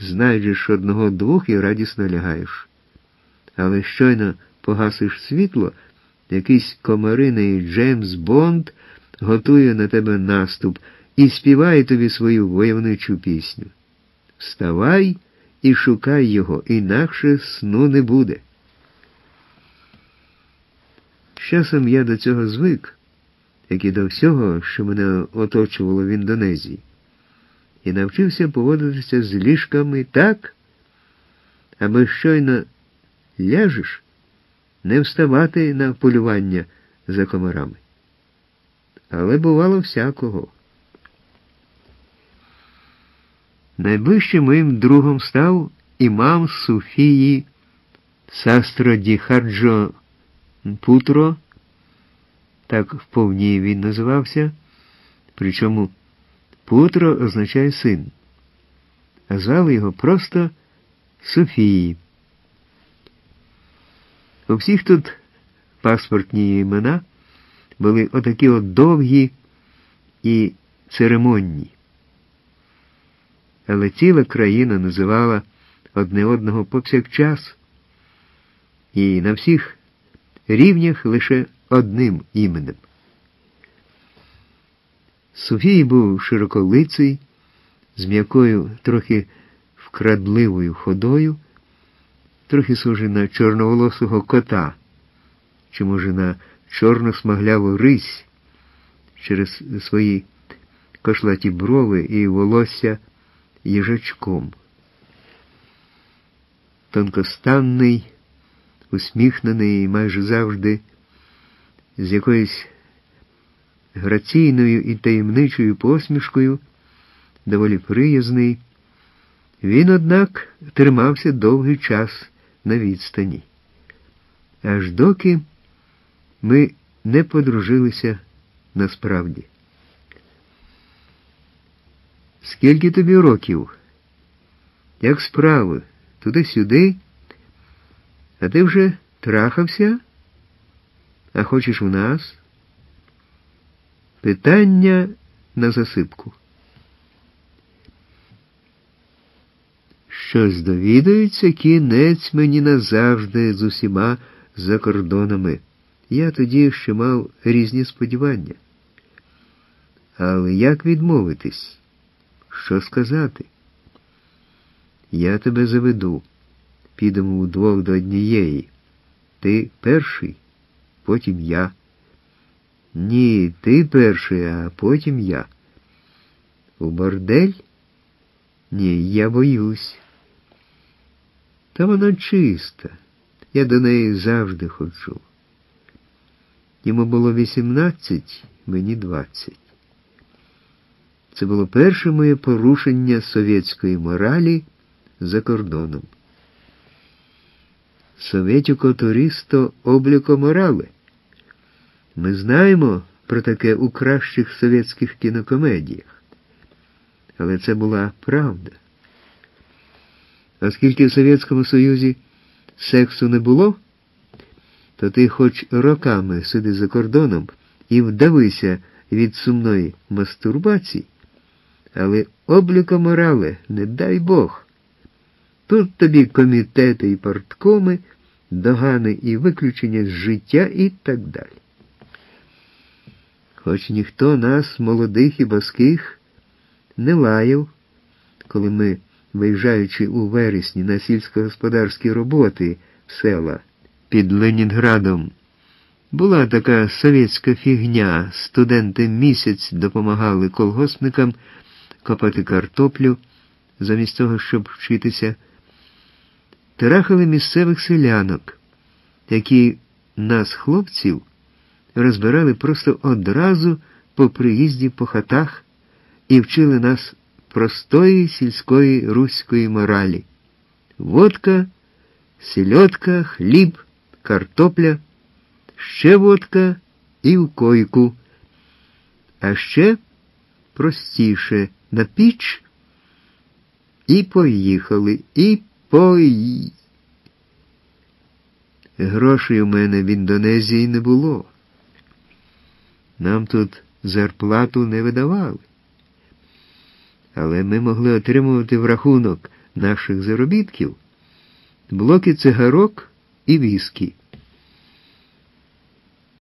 знайдеш одного-двох і радісно лягаєш. Але щойно погасиш світло, якийсь комариний Джеймс Бонд готує на тебе наступ і співає тобі свою войовничу пісню. Вставай і шукай його, інакше сну не буде. З часом я до цього звик, як і до всього, що мене оточувало в Індонезії, і навчився поводитися з ліжками так, аби щойно ляжеш, не вставати на полювання за комарами. Але бувало всякого. Найближчим моїм другом став імам Суфії Састродіхаджо Путро, так вповні він називався, причому Путро означає син, а звали його просто Суфії. У всіх тут паспортні імена були отакі от довгі і церемонні. Але ціла країна називала одне одного повсякчас, і на всіх рівнях лише одним іменем. Суфій був широколиций, з м'якою, трохи вкрадливою ходою, трохи схожий на чорноволосого кота, чи, може, на чорно-смагляву рись через свої кошлаті брови і волосся їжачком. Тонкостанний, усміхнений майже завжди, з якоюсь граційною і таємничою посмішкою, доволі приязний, він, однак, тримався довгий час на відстані. Аж доки ми не подружилися насправді. «Скільки тобі років? Як справи? Туди-сюди? А ти вже трахався? А хочеш у нас?» Питання на засипку. Щось довідується, кінець мені назавжди з усіма закордонами. Я тоді ще мав різні сподівання. Але як відмовитись? Що сказати? Я тебе заведу. Підемо удвох до однієї. Ти перший, потім я. Ні, ти перший, а потім я. У бордель? Ні, я боюсь. Та вона чиста. Я до неї завжди ходжу. Йому було 18, мені 20. Це було перше моє порушення совєтської моралі за кордоном. Совєтіко туристо обліко морали. Ми знаємо про таке у кращих совєтських кінокомедіях. Але це була правда. Оскільки в Совєтському Союзі сексу не було, то ти хоч роками сиди за кордоном і вдавися від сумної мастурбації, але обліко морали, не дай Бог. Тут тобі комітети і парткоми, догани і виключення з життя і так далі. Хоч ніхто нас, молодих і боских, не лаяв, коли ми, виїжджаючи у вересні на сільськогосподарські роботи в села під Ленінградом, була така совєтська фігня, студенти місяць допомагали колгоспникам копати картоплю, замість того, щоб вчитися, трахали місцевих селянок, які нас, хлопців, розбирали просто одразу по приїзді по хатах і вчили нас простої сільської руської моралі. Водка, сельодка, хліб, картопля, ще водка і в койку. А ще простіше на піч і поїхали, Грошей у мене в Індонезії не було. Нам тут зарплату не видавали. Але ми могли отримувати в рахунок наших заробітків, блоки цигарок і віскі.